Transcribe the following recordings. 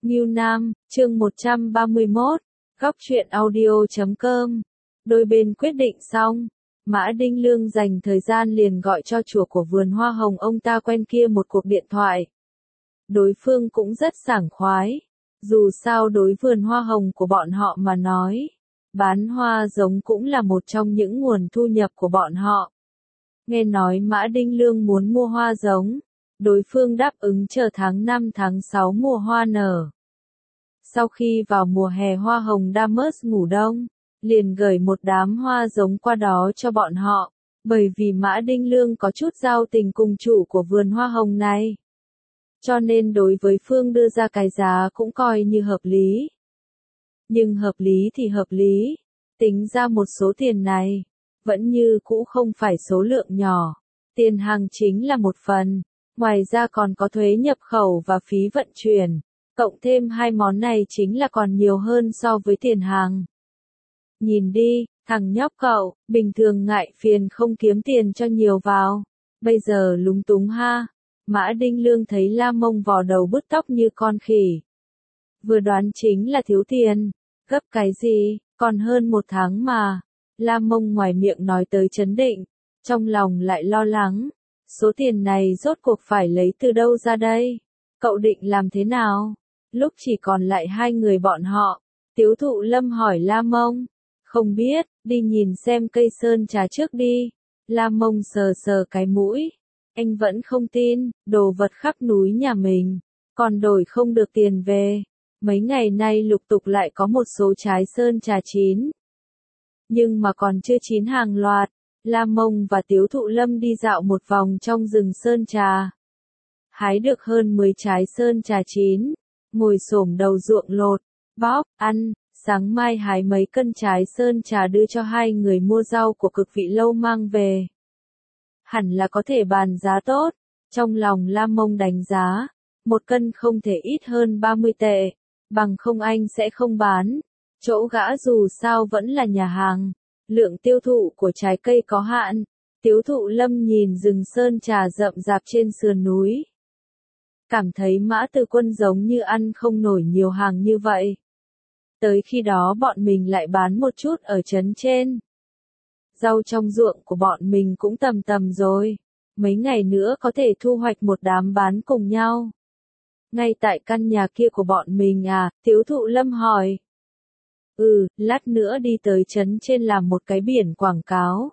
Ngưu Nam, chương 131, góc truyện audio.com. Đôi bên quyết định xong, Mã Đinh Lương dành thời gian liền gọi cho chủ của vườn hoa hồng ông ta quen kia một cuộc điện thoại. Đối phương cũng rất sảng khoái, dù sao đối vườn hoa hồng của bọn họ mà nói, bán hoa giống cũng là một trong những nguồn thu nhập của bọn họ. Nghe nói Mã Đinh Lương muốn mua hoa giống, đối phương đáp ứng chờ tháng 5 tháng 6 mùa hoa nở. Sau khi vào mùa hè hoa hồng Damas ngủ đông, liền gửi một đám hoa giống qua đó cho bọn họ, bởi vì Mã Đinh Lương có chút giao tình cùng chủ của vườn hoa hồng này. Cho nên đối với Phương đưa ra cái giá cũng coi như hợp lý. Nhưng hợp lý thì hợp lý, tính ra một số tiền này, vẫn như cũ không phải số lượng nhỏ. Tiền hàng chính là một phần, ngoài ra còn có thuế nhập khẩu và phí vận chuyển. Cộng thêm hai món này chính là còn nhiều hơn so với tiền hàng. Nhìn đi, thằng nhóc cậu, bình thường ngại phiền không kiếm tiền cho nhiều vào. Bây giờ lúng túng ha. Mã Đinh Lương thấy La Mông vò đầu bứt tóc như con khỉ. Vừa đoán chính là thiếu tiền. Gấp cái gì, còn hơn một tháng mà. La Mông ngoài miệng nói tới trấn định, trong lòng lại lo lắng. Số tiền này rốt cuộc phải lấy từ đâu ra đây? Cậu định làm thế nào? Lúc chỉ còn lại hai người bọn họ, Tiếu Thụ Lâm hỏi La Mông. Không biết, đi nhìn xem cây sơn trà trước đi. La Mông sờ sờ cái mũi. Anh vẫn không tin, đồ vật khắp núi nhà mình, còn đổi không được tiền về. Mấy ngày nay lục tục lại có một số trái sơn trà chín. Nhưng mà còn chưa chín hàng loạt. La Mông và Tiếu Thụ Lâm đi dạo một vòng trong rừng sơn trà. Hái được hơn 10 trái sơn trà chín. Ngồi xổm đầu ruộng lột, bóp, ăn, sáng mai hái mấy cân trái sơn trà đưa cho hai người mua rau của Cực Vị Lâu mang về. Hẳn là có thể bàn giá tốt, trong lòng La Mông đánh giá, một cân không thể ít hơn 30 tệ, bằng không anh sẽ không bán. Chỗ gã dù sao vẫn là nhà hàng, lượng tiêu thụ của trái cây có hạn. Tiếu Thụ Lâm nhìn rừng sơn trà rậm rạp trên sườn núi. Cảm thấy Mã Từ Quân giống như ăn không nổi nhiều hàng như vậy. Tới khi đó bọn mình lại bán một chút ở trấn trên. Rau trong ruộng của bọn mình cũng tầm tầm rồi. Mấy ngày nữa có thể thu hoạch một đám bán cùng nhau. Ngay tại căn nhà kia của bọn mình à? Tiếu Thụ Lâm hỏi. Lát nữa đi tới trấn trên làm một cái biển quảng cáo.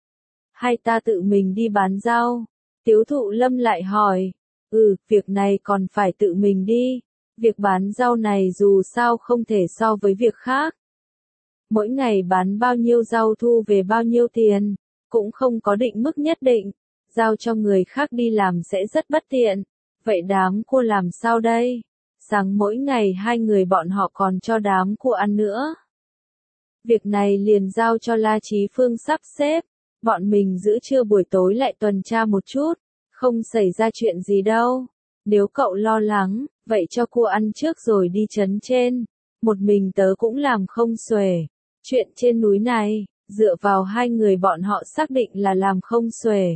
Hay ta tự mình đi bán rau? Tiếu Thụ Lâm lại hỏi. Việc này còn phải tự mình đi. Việc bán rau này dù sao không thể so với việc khác. Mỗi ngày bán bao nhiêu rau thu về bao nhiêu tiền, cũng không có định mức nhất định. Giao cho người khác đi làm sẽ rất bất tiện. Vậy đám cua làm sao đây? Sáng mỗi ngày hai người bọn họ còn cho đám cua ăn nữa. Việc này liền giao cho La Chí Phương sắp xếp. Bọn mình giữa trưa buổi tối lại tuần tra một chút. Không xảy ra chuyện gì đâu. Nếu cậu lo lắng, vậy cho cua ăn trước rồi đi trấn trên. Một mình tớ cũng làm không xuể. Chuyện trên núi này, dựa vào hai người bọn họ xác định là làm không xuể.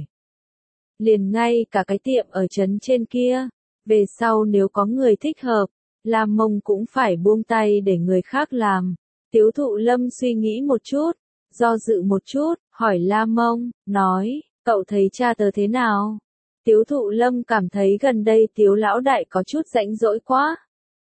Liền ngay cả cái tiệm ở trấn trên kia, về sau nếu có người thích hợp, La Mông cũng phải buông tay để người khác làm. Tiếu Thụ Lâm suy nghĩ một chút, do dự một chút, hỏi La Mông, nói, cậu thấy cha tớ thế nào? Tiếu Thụ Lâm cảm thấy gần đây Tiếu lão đại có chút rãnh rỗi quá.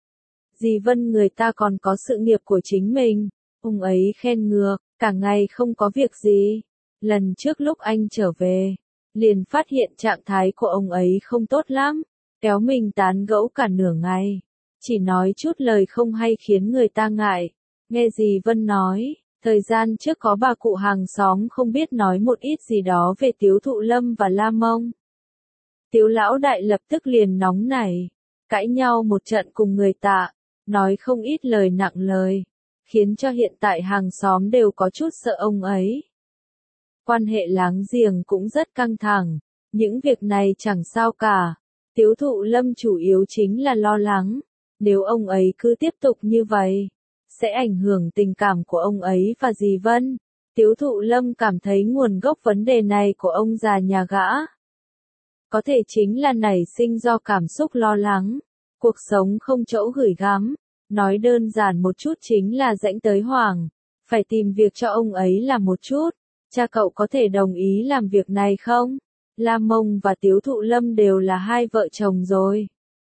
Dì Vân người ta còn có sự nghiệp của chính mình, ông ấy khen ngược, cả ngày không có việc gì. Lần trước lúc anh trở về, liền phát hiện trạng thái của ông ấy không tốt lắm, kéo mình tán gẫu cả nửa ngày, chỉ nói chút lời không hay khiến người ta ngại. Nghe dì Vân nói, thời gian trước có bà cụ hàng xóm không biết nói một ít gì đó về Tiếu Thụ Lâm và La Mông. Tiếu lão đại lập tức liền nóng nảy, cãi nhau một trận cùng người ta, nói không ít lời nặng lời, khiến cho hiện tại hàng xóm đều có chút sợ ông ấy. Quan hệ láng giềng cũng rất căng thẳng, những việc này chẳng sao cả. Tiếu Thụ Lâm chủ yếu chính là lo lắng, nếu ông ấy cứ tiếp tục như vậy, sẽ ảnh hưởng tình cảm của ông ấy và dì Vân. Tiếu Thụ Lâm cảm thấy nguồn gốc vấn đề này của ông già nhà gã có thể chính là nảy sinh do cảm xúc lo lắng. Cuộc sống không chỗ gửi gắm, nói đơn giản một chút chính là rãnh tới hoàng, phải tìm việc cho ông ấy làm một chút. Cha cậu có thể đồng ý làm việc này không? Lam Mông và Tiếu Thụ Lâm đều là hai vợ chồng rồi.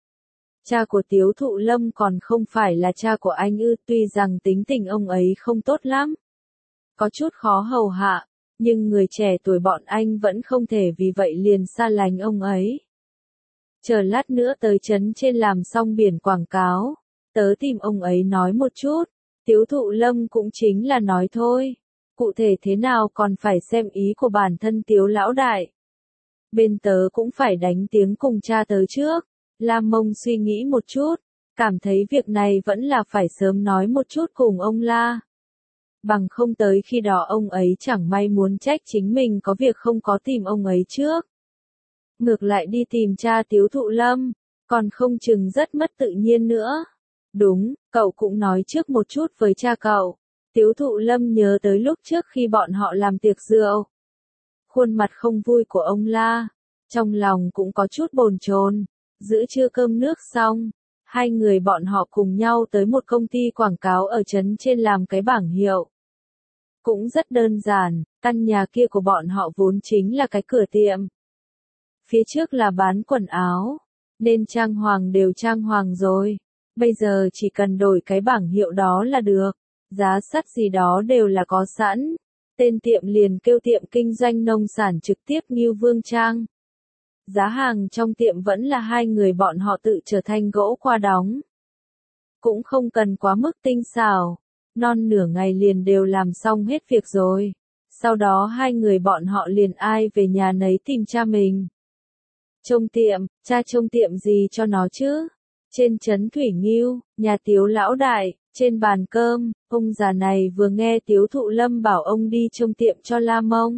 Cha của Tiếu Thụ Lâm còn không phải là cha của anh ư, tuy rằng tính tình ông ấy không tốt lắm, có chút khó hầu hạ, nhưng người trẻ tuổi bọn anh vẫn không thể vì vậy liền xa lánh ông ấy. Chờ lát nữa tới trấn trên làm xong biển quảng cáo, tớ tìm ông ấy nói một chút. Tiếu Thụ Lâm cũng chính là nói thôi, cụ thể thế nào còn phải xem ý của bản thân Tiếu lão đại. Bên tớ cũng phải đánh tiếng cùng cha tớ trước. Lam Mông suy nghĩ một chút, cảm thấy việc này vẫn là phải sớm nói một chút cùng ông La. Bằng không tới khi đó ông ấy chẳng may muốn trách chính mình có việc không có tìm ông ấy trước. Ngược lại đi tìm cha Tiếu Thụ Lâm, còn không chừng rất mất tự nhiên nữa. Đúng, cậu cũng nói trước một chút với cha cậu. Tiếu Thụ Lâm nhớ tới lúc trước khi bọn họ làm tiệc rượu. Khuôn mặt không vui của ông La, trong lòng cũng có chút bồn chồn. Giữa trưa cơm nước xong, hai người bọn họ cùng nhau tới một công ty quảng cáo ở trấn trên làm cái bảng hiệu. Cũng rất đơn giản, căn nhà kia của bọn họ vốn chính là cái cửa tiệm. Phía trước là bán quần áo, nên trang hoàng đều trang hoàng rồi. Bây giờ chỉ cần đổi cái bảng hiệu đó là được, giá sắt gì đó đều là có sẵn. Tên tiệm liền kêu tiệm kinh doanh nông sản trực tiếp Ngưu Vương Trang. Giá hàng trong tiệm vẫn là hai người bọn họ tự trở thành gỗ qua đóng. Cũng không cần quá mức tinh xảo, non nửa ngày liền đều làm xong hết việc rồi. Sau đó hai người bọn họ liền ai về nhà nấy tìm cha mình. Trông tiệm, cha trông tiệm gì cho nó chứ? Trên trấn Thủy Ngưu, nhà Tiếu lão đại, trên bàn cơm, ông già này vừa nghe Tiếu Thụ Lâm bảo ông đi trông tiệm cho Lam Mông.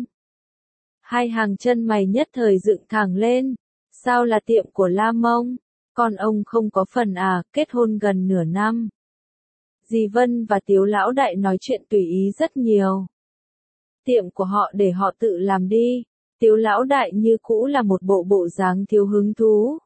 Hai hàng chân mày nhất thời dựng thẳng lên. Sao là tiệm của Lam Mông? Còn ông không có phần à, kết hôn gần nửa năm. Dì Vân và Tiếu lão đại nói chuyện tùy ý rất nhiều. Tiệm của họ để họ tự làm đi. Tiếu lão đại như cũ là một bộ dáng thiếu hứng thú.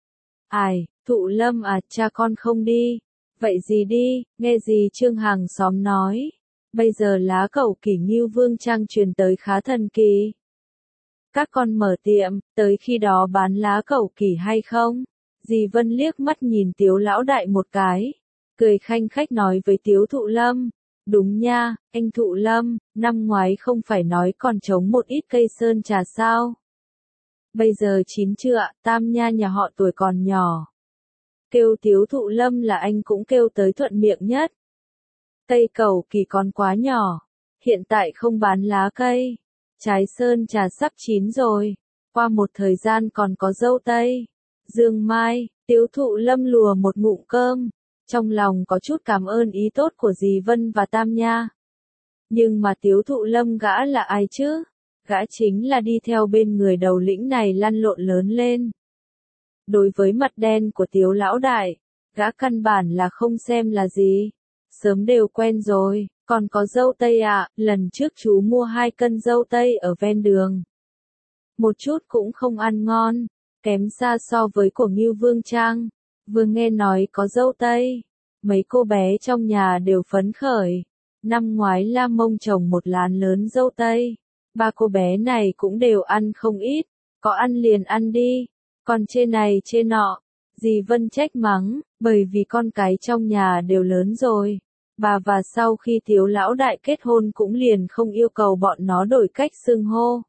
Ai, Thụ Lâm à, cha con không đi. Vậy gì đi, nghe gì Trương hàng xóm nói. Bây giờ lá cẩu kỷ Ngưu Vương Trang truyền tới khá thần kỳ. Các con mở tiệm, tới khi đó bán lá cẩu kỳ hay không? Dì Vân liếc mắt nhìn Tiếu lão đại một cái, cười khanh khách nói với Tiếu Thụ Lâm. Đúng nha, anh Thụ Lâm, năm ngoái không phải nói còn trống một ít cây sơn trà sao? Bây giờ chín chưa ạ, Tam Nha nhà họ tuổi còn nhỏ. Kêu Tiếu Thụ Lâm là anh cũng kêu tới thuận miệng nhất. Cây cẩu kỳ còn quá nhỏ, hiện tại không bán lá cây. Trái sơn trà sắp chín rồi, qua một thời gian còn có dâu tây, dương mai. Tiếu Thụ Lâm lùa một ngụm cơm, trong lòng có chút cảm ơn ý tốt của dì Vân và Tam Nha. Nhưng mà Tiếu Thụ Lâm gã là ai chứ? Gã chính là đi theo bên người đầu lĩnh này lăn lộn lớn lên. Đối với mặt đen của Tiếu lão đại, gã căn bản là không xem là gì, sớm đều quen rồi. Còn có dâu tây à, lần trước chú mua 2 cân dâu tây ở ven đường. Một chút cũng không ăn ngon, kém xa so với của Ngưu Vương Trang. Vừa nghe nói có dâu tây, mấy cô bé trong nhà đều phấn khởi. Năm ngoái Lam Mông trồng một lán lớn dâu tây, 3 cô bé này cũng đều ăn không ít, có ăn liền ăn đi, còn chê này chê nọ. Dì Vân trách mắng, bởi vì con cái trong nhà đều lớn rồi. Bà và sau khi Tiếu lão đại kết hôn cũng liền không yêu cầu bọn nó đổi cách xưng hô.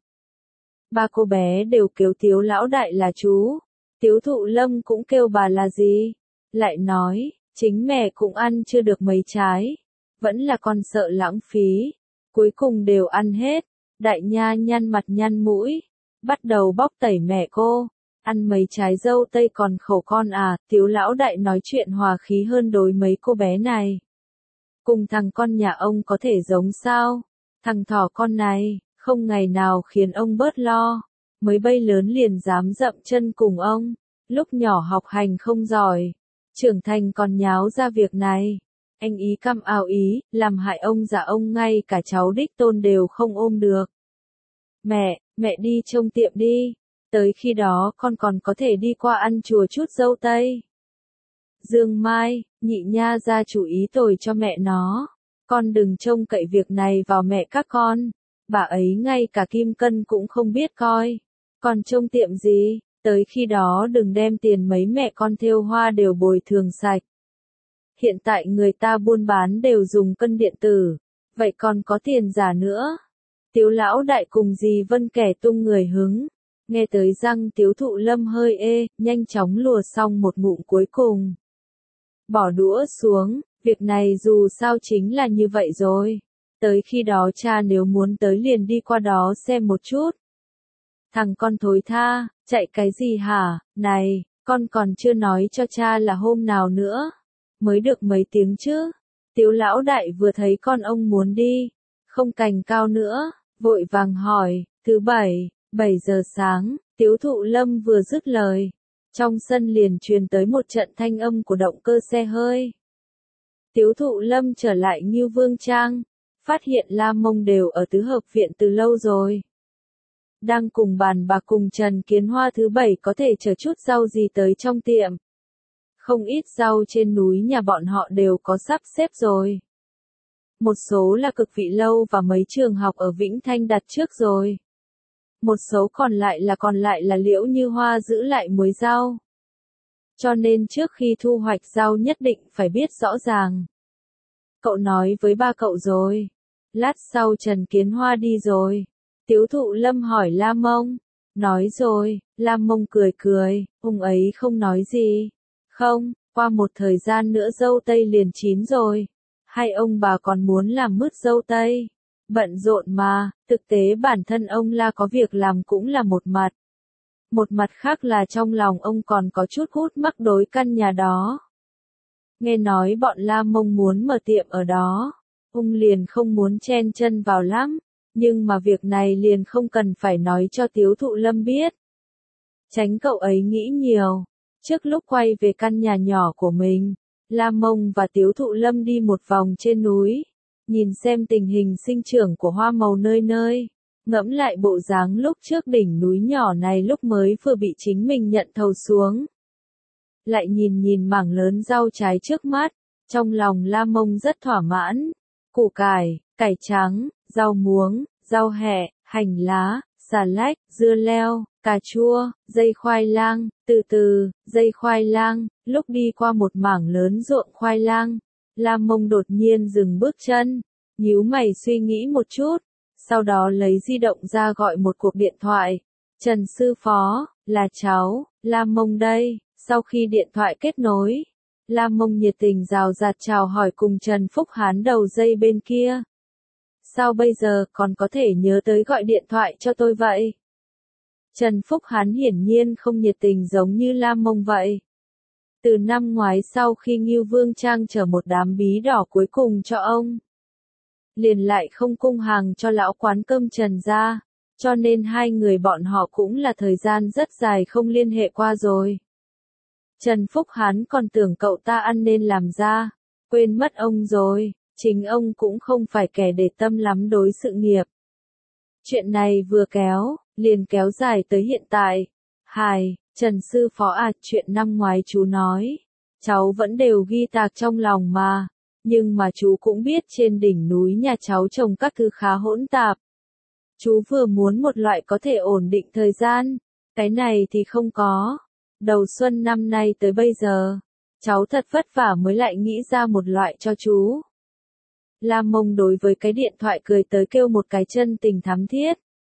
3 cô bé đều kêu Tiếu lão đại là chú. Tiếu Thụ Lâm cũng kêu bà là gì? Lại nói, chính mẹ cũng ăn chưa được mấy trái. Vẫn là con sợ lãng phí. Cuối cùng đều ăn hết. Đại Nha nhăn mặt nhăn mũi. Bắt đầu bóc tẩy mẹ cô. Ăn mấy trái dâu tây còn khổ con à. Tiếu lão đại nói chuyện hòa khí hơn đối mấy cô bé này. Cùng thằng con nhà ông có thể giống sao? Thằng thỏ con này, không ngày nào khiến ông bớt lo. Mới bay lớn liền dám dậm chân cùng ông. Lúc nhỏ học hành không giỏi. Trưởng thành còn nháo ra việc này. Anh ý căm ào ý, làm hại ông già ông ngay cả cháu đích tôn đều không ôm được. Mẹ đi trông tiệm đi. Tới khi đó con còn có thể đi qua ăn chùa chút dâu tây. Dương Mai, nhị nha ra chủ ý tồi cho mẹ nó. Con đừng trông cậy việc này vào mẹ các con. Bà ấy ngay cả kim cân cũng không biết coi. Còn trông tiệm gì, tới khi đó đừng đem tiền mấy mẹ con thêu hoa đều bồi thường sạch. Hiện tại người ta buôn bán đều dùng cân điện tử, vậy còn có tiền giả nữa. Tiếu lão đại cùng dì Vân kẻ tung người hứng. Nghe tới răng Tiếu Thụ Lâm hơi ê, nhanh chóng lùa xong một ngụm cuối cùng. Bỏ đũa xuống, việc này dù sao chính là như vậy rồi. Tới khi đó cha nếu muốn tới liền đi qua đó xem một chút. Thằng con thối tha, chạy cái gì hả, này, con còn chưa nói cho cha là hôm nào nữa. Mới được mấy tiếng chứ. Tiếu lão đại vừa thấy con ông muốn đi, không cành cao nữa, vội vàng hỏi, thứ bảy, 7 giờ sáng, Tiếu Thụ Lâm vừa dứt lời. Trong sân liền truyền tới một trận thanh âm của động cơ xe hơi. Tiếu Thụ Lâm trở lại Ngưu Vương Trang, phát hiện La Mông đều ở tứ hợp viện từ lâu rồi. Đang cùng bàn bạc cùng Trần Kiến Hoa thứ bảy có thể chở chút rau gì tới trong tiệm. Không ít rau trên núi nhà bọn họ đều có sắp xếp rồi. Một số là Cực Vị Lâu và mấy trường học ở Vĩnh Thanh đặt trước rồi. Một số còn lại là Liễu Như Hoa giữ lại muối rau. Cho nên trước khi thu hoạch rau nhất định phải biết rõ ràng. Cậu nói với ba cậu rồi. Lát sau Trần Kiến Hoa đi rồi. Tiếu Thụ Lâm hỏi La Mông. Nói rồi, La Mông cười cười, ông ấy không nói gì. Không, qua một thời gian nữa dâu tây liền chín rồi. Hay ông bà còn muốn làm mứt dâu tây? Bận rộn mà, thực tế bản thân ông La có việc làm cũng là một mặt. Một mặt khác là trong lòng ông còn có chút hút mắc đối căn nhà đó. Nghe nói bọn La Mông muốn mở tiệm ở đó. Ông liền không muốn chen chân vào lắm. Nhưng mà việc này liền không cần phải nói cho Tiếu Thụ Lâm biết. Tránh cậu ấy nghĩ nhiều. Trước lúc quay về căn nhà nhỏ của mình, La Mông và Tiếu Thụ Lâm đi một vòng trên núi. Nhìn xem tình hình sinh trưởng của hoa màu nơi nơi. Ngẫm lại bộ dáng lúc trước đỉnh núi nhỏ này lúc mới vừa bị chính mình nhận thầu xuống. Lại nhìn mảng lớn rau trái trước mắt. Trong lòng La Mông rất thỏa mãn. Củ cải, cải trắng, rau muống, rau hẹ, hành lá, xà lách, dưa leo, cà chua, dây khoai lang, dây khoai lang. Lúc đi qua một mảng lớn ruộng khoai lang, La Mông đột nhiên dừng bước chân, nhíu mày suy nghĩ một chút, sau đó lấy di động ra gọi một cuộc điện thoại. Trần sư phó, là cháu, La Mông đây. Sau khi điện thoại kết nối, La Mông nhiệt tình rào rạt chào hỏi cùng Trần Phúc Hán đầu dây bên kia. Sao bây giờ còn có thể nhớ tới gọi điện thoại cho tôi vậy? Trần Phúc Hán hiển nhiên không nhiệt tình giống như La Mông vậy. Từ năm ngoái sau khi Ngưu Vương Trang chở một đám bí đỏ cuối cùng cho ông, liền lại không cung hàng cho lão quán cơm Trần gia, cho nên hai người bọn họ cũng là thời gian rất dài không liên hệ qua rồi. Trần Phúc Hán còn tưởng cậu ta ăn nên làm ra, quên mất ông rồi, chính ông cũng không phải kẻ để tâm lắm đối sự nghiệp. Chuyện này vừa kéo, liền kéo dài tới hiện tại. Trần sư phó à, chuyện năm ngoái chú nói, cháu vẫn đều ghi tạc trong lòng mà, nhưng mà chú cũng biết trên đỉnh núi nhà cháu trồng các thứ khá hỗn tạp. Chú vừa muốn một loại có thể ổn định thời gian, cái này thì không có. Đầu xuân năm nay tới bây giờ, cháu thật vất vả mới lại nghĩ ra một loại cho chú. La Mông đối với cái điện thoại cười tới kêu một cái chân tình thắm thiết.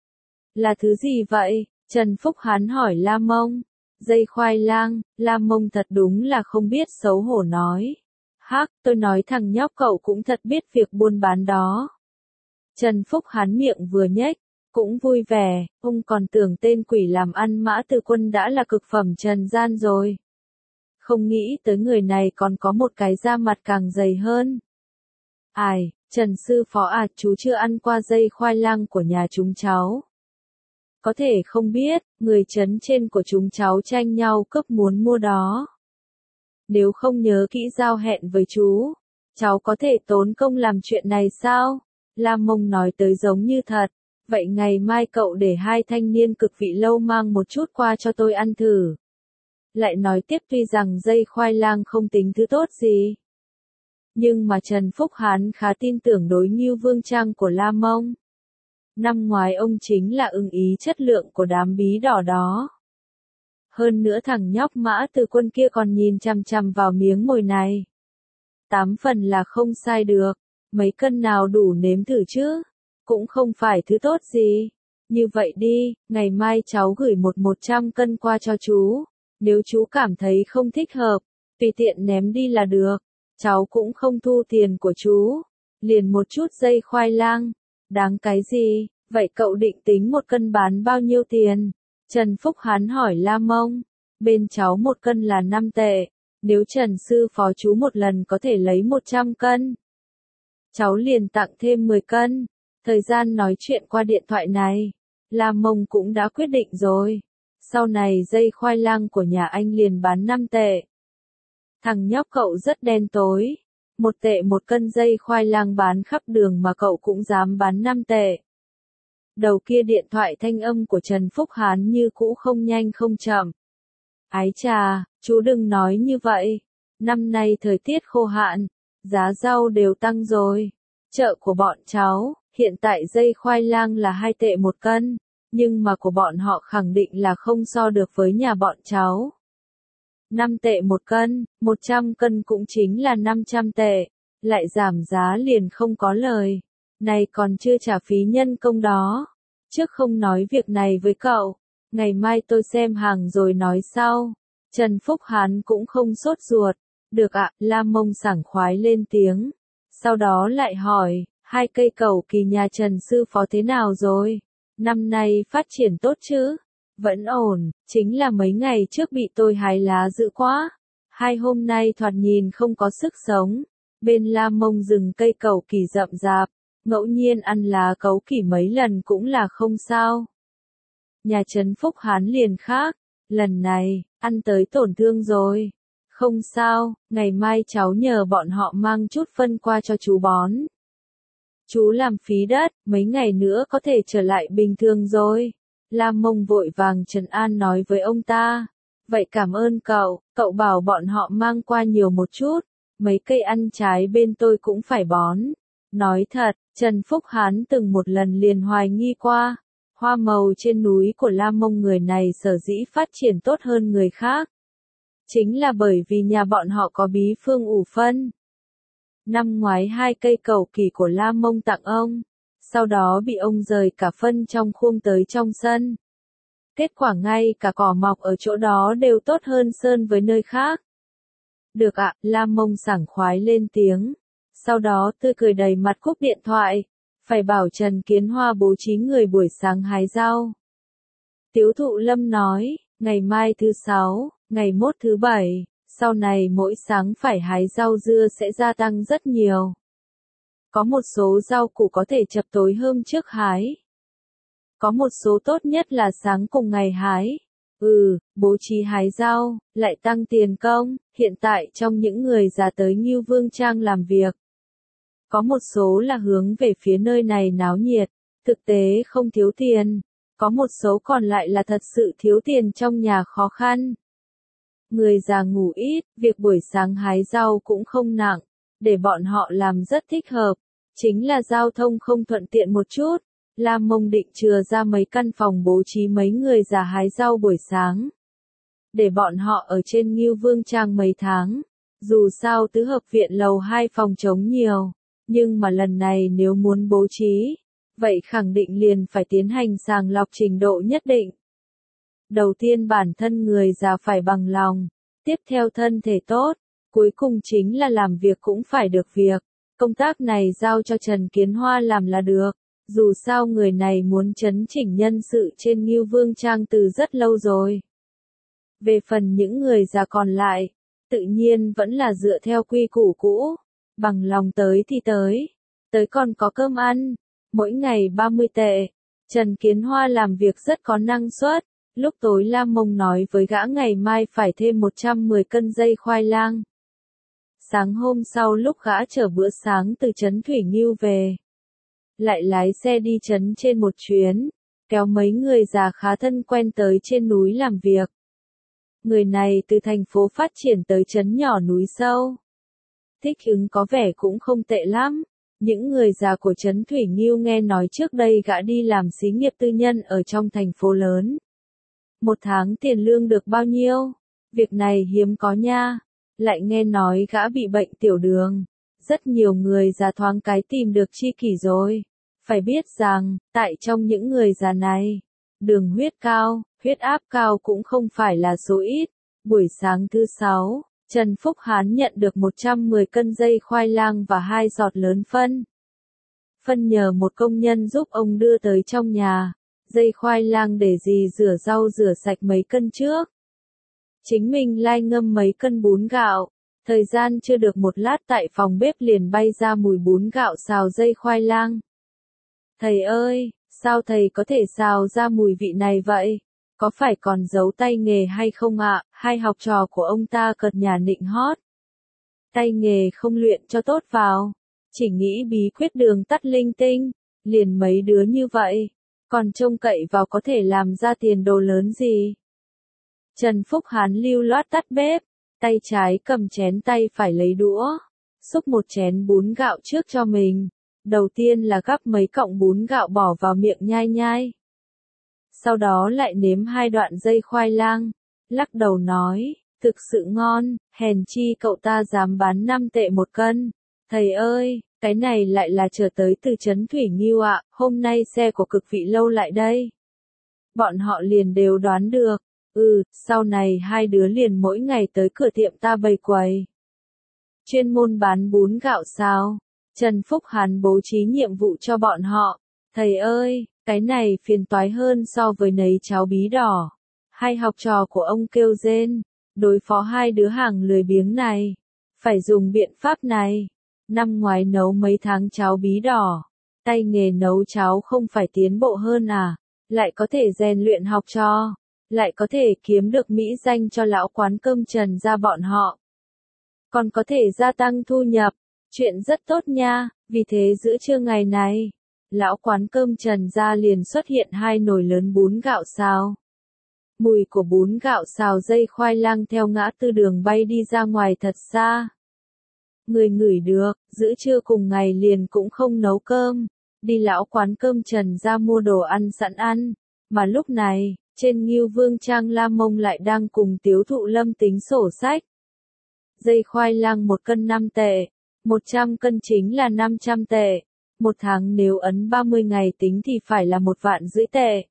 Là thứ gì vậy? Trần Phúc Hán hỏi La Mông. Dây khoai lang. La Mông thật đúng là không biết xấu hổ nói. Hắc, tôi nói thằng nhóc cậu cũng thật biết việc buôn bán đó. Trần Phúc Hán miệng vừa nhếch, cũng vui vẻ, ông còn tưởng tên quỷ làm ăn Mã Từ Quân đã là cực phẩm trần gian rồi. Không nghĩ tới người này còn có một cái da mặt càng dày hơn. Trần sư phó à, chú chưa ăn qua dây khoai lang của nhà chúng cháu. Có thể không biết, người trấn trên của chúng cháu tranh nhau cướp muốn mua đó. Nếu không nhớ kỹ giao hẹn với chú, cháu có thể tốn công làm chuyện này sao? La Mông nói tới giống như thật. Vậy ngày mai cậu để hai thanh niên Cực Vị Lâu mang một chút qua cho tôi ăn thử. lại nói tiếp tuy rằng dây khoai lang không tính thứ tốt gì. Nhưng mà Trần Phúc Hán khá tin tưởng đối Ngưu Vương Trang của La Mông. Năm ngoái ông chính là ưng ý chất lượng của đám bí đỏ đó. Hơn nữa thằng nhóc Mã Từ Quân kia còn nhìn chằm chằm vào miếng mồi này. 8 phần là không sai được, mấy cân nào đủ nếm thử chứ, cũng không phải thứ tốt gì. Như vậy đi, ngày mai cháu gửi 100 cân qua cho chú, nếu chú cảm thấy không thích hợp, tùy tiện ném đi là được, cháu cũng không thu tiền của chú, liền một chút dây khoai lang, đáng cái gì, vậy cậu định tính 1 cân bán bao nhiêu tiền? Trần Phúc Hán hỏi La Mông, bên cháu 1 cân là 5 tệ, nếu Trần sư phó chú một lần có thể lấy 100 cân. Cháu liền tặng thêm 10 cân, thời gian nói chuyện qua điện thoại này, La Mông cũng đã quyết định rồi, sau này dây khoai lang của nhà anh liền bán 5 tệ. Thằng nhóc cậu rất đen tối, 1 tệ 1 cân dây khoai lang bán khắp đường mà cậu cũng dám bán 5 tệ. Đầu kia điện thoại thanh âm của Trần Phúc Hán như cũ không nhanh không chậm. Ái chà, chú đừng nói như vậy. Năm nay thời tiết khô hạn, giá rau đều tăng rồi. Chợ của bọn cháu, hiện tại dây khoai lang là 2 tệ 1 cân, nhưng mà của bọn họ khẳng định là không so được với nhà bọn cháu. 5 tệ 1 cân, 100 cân cũng chính là 500 tệ, lại giảm giá liền không có lời. Này còn chưa trả phí nhân công đó. Trước không nói việc này với cậu, ngày mai tôi xem hàng rồi nói sau. Trần Phúc Hán cũng không sốt ruột. Được ạ, La Mông sảng khoái lên tiếng. Sau đó lại hỏi, 2 cây cẩu kỳ nhà Trần sư phó thế nào rồi? Năm nay phát triển tốt chứ? Vẫn ổn, chính là mấy ngày trước bị tôi hái lá dữ quá. 2 hôm nay thoạt nhìn không có sức sống. Bên La Mông rừng cây cẩu kỳ rậm rạp, ngẫu nhiên ăn lá cấu kỳ mấy lần cũng là không sao. Nhà Trần Phúc Hán liền khác, lần này, ăn tới tổn thương rồi. Không sao, ngày mai cháu nhờ bọn họ mang chút phân qua cho chú bón. Chú làm phí đất, mấy ngày nữa có thể trở lại bình thường rồi. La Mông vội vàng trấn an nói với ông ta. Vậy cảm ơn cậu bảo bọn họ mang qua nhiều một chút, mấy cây ăn trái bên tôi cũng phải bón. Nói thật, Trần Phúc Hán từng một lần liền hoài nghi qua, hoa màu trên núi của La Mông người này sở dĩ phát triển tốt hơn người khác. Chính là bởi vì nhà bọn họ có bí phương ủ phân. Năm ngoái 2 cây cẩu kỳ của La Mông tặng ông, sau đó bị ông rời cả phân trong khuôn tới trong sân. Kết quả ngay cả cỏ mọc ở chỗ đó đều tốt hơn sơn với nơi khác. Được ạ, La Mông sảng khoái lên tiếng. Sau đó tươi cười đầy mặt cúp điện thoại, phải bảo Trần Kiến Hoa bố trí người buổi sáng hái rau. Tiếu Thụ Lâm nói, ngày mai thứ 6, ngày mốt thứ 7, sau này mỗi sáng phải hái rau dưa sẽ gia tăng rất nhiều. Có một số rau củ có thể chập tối hôm trước hái. Có một số tốt nhất là sáng cùng ngày hái. Bố trí hái rau, lại tăng tiền công, hiện tại trong những người già tới Ngưu Vương Trang làm việc. Có một số là hướng về phía nơi này náo nhiệt, thực tế không thiếu tiền. Có một số còn lại là thật sự thiếu tiền trong nhà khó khăn. Người già ngủ ít, việc buổi sáng hái rau cũng không nặng, để bọn họ làm rất thích hợp. Chính là giao thông không thuận tiện một chút. La Mông định chừa ra mấy căn phòng bố trí mấy người già hái rau buổi sáng. Để bọn họ ở trên Ngưu Vương Trang mấy tháng. Dù sao tứ hợp viện lầu 2 phòng trống nhiều. Nhưng mà lần này nếu muốn bố trí, vậy khẳng định liền phải tiến hành sàng lọc trình độ nhất định. Đầu tiên bản thân người già phải bằng lòng, tiếp theo thân thể tốt, cuối cùng chính là làm việc cũng phải được việc. Công tác này giao cho Trần Kiến Hoa làm là được. Dù sao người này muốn chấn chỉnh nhân sự trên Ngưu Vương Trang từ rất lâu rồi. Về phần những người già còn lại, tự nhiên vẫn là dựa theo quy củ cũ. Bằng lòng tới thì tới còn có cơm ăn, mỗi ngày 30 tệ. Trần Kiến Hoa làm việc rất có năng suất. Lúc tối La Mông nói với gã ngày mai phải thêm 110 cân dây khoai lang. Sáng hôm sau lúc gã chở bữa sáng từ trấn Thủy Ngưu về, lại lái xe đi trấn trên một chuyến, kéo mấy người già khá thân quen tới trên núi làm việc. Người này từ thành phố phát triển tới trấn nhỏ núi sâu. Thích ứng có vẻ cũng không tệ lắm. Những người già của trấn Thủy Nghiêu nghe nói trước đây gã đi làm xí nghiệp tư nhân ở trong thành phố lớn. Một tháng tiền lương được bao nhiêu? Việc này hiếm có nha. Lại nghe nói gã bị bệnh tiểu đường. Rất nhiều người già thoáng cái tìm được tri kỷ rồi. Phải biết rằng, tại trong những người già này, đường huyết cao, huyết áp cao cũng không phải là số ít. Buổi sáng thứ 6, Trần Phúc Hán nhận được 110 cân dây khoai lang và 2 giọt lớn phân. Phân nhờ một công nhân giúp ông đưa tới trong nhà. Dây khoai lang để dì rửa rau rửa sạch mấy cân trước. Chính mình lai ngâm mấy cân bún gạo. Thời gian chưa được một lát tại phòng bếp liền bay ra mùi bún gạo xào dây khoai lang. Thầy ơi, sao thầy có thể xào ra mùi vị này vậy? Có phải còn giấu tay nghề hay không ạ? Hai học trò của ông ta cợt nhả nịnh hót. Tay nghề không luyện cho tốt vào. Chỉ nghĩ bí quyết đường tắt linh tinh. Liền mấy đứa như vậy. Còn trông cậy vào có thể làm ra tiền đồ lớn gì? Trần Phúc Hán lưu loát tắt bếp. Tay trái cầm chén tay phải lấy đũa. Xúc một chén bún gạo trước cho mình. Đầu tiên là gắp mấy cọng bún gạo bỏ vào miệng nhai nhai. Sau đó lại nếm 2 đoạn dây khoai lang. Lắc đầu nói, thực sự ngon, hèn chi cậu ta dám bán 5 tệ một cân. Thầy ơi, cái này lại là trở tới từ trấn Thủy Nghiêu ạ, hôm nay xe của Cực Vị Lâu lại đây. Bọn họ liền đều đoán được. Sau này hai đứa liền mỗi ngày tới cửa tiệm ta bày quầy. Chuyên môn bán bún gạo xào. Trần Phúc Hán bố trí nhiệm vụ cho bọn họ. Thầy ơi, cái này phiền toái hơn so với nấy cháo bí đỏ. Hai học trò của ông kêu rên. Đối phó hai đứa hàng lười biếng này. Phải dùng biện pháp này. Năm ngoái nấu mấy tháng cháo bí đỏ. Tay nghề nấu cháo không phải tiến bộ hơn à? Lại có thể rèn luyện học trò. Lại có thể kiếm được mỹ danh cho lão quán cơm Trần gia bọn họ. Còn có thể gia tăng thu nhập. Chuyện rất tốt nha, vì thế giữa trưa ngày này, lão quán cơm Trần gia liền xuất hiện 2 nồi lớn bún gạo xào. Mùi của bún gạo xào dây khoai lang theo ngã tư đường bay đi ra ngoài thật xa. Người ngửi được, giữa trưa cùng ngày liền cũng không nấu cơm, đi lão quán cơm Trần gia mua đồ ăn sẵn ăn, mà lúc này, trên Ngưu Vương Trang La Mông lại đang cùng Tiếu Thụ Lâm tính sổ sách. Dây khoai lang 1 cân 5 tệ, 100 cân chính là 500 tệ, một tháng nếu ấn 30 ngày tính thì phải là 1,5 vạn tệ.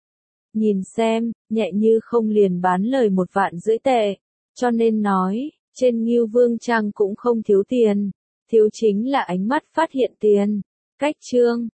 Nhìn xem, nhẹ như không liền bán lời 1,5 vạn tệ, cho nên nói, trên Ngưu Vương Trang cũng không thiếu tiền, thiếu chính là ánh mắt phát hiện tiền. Cách chương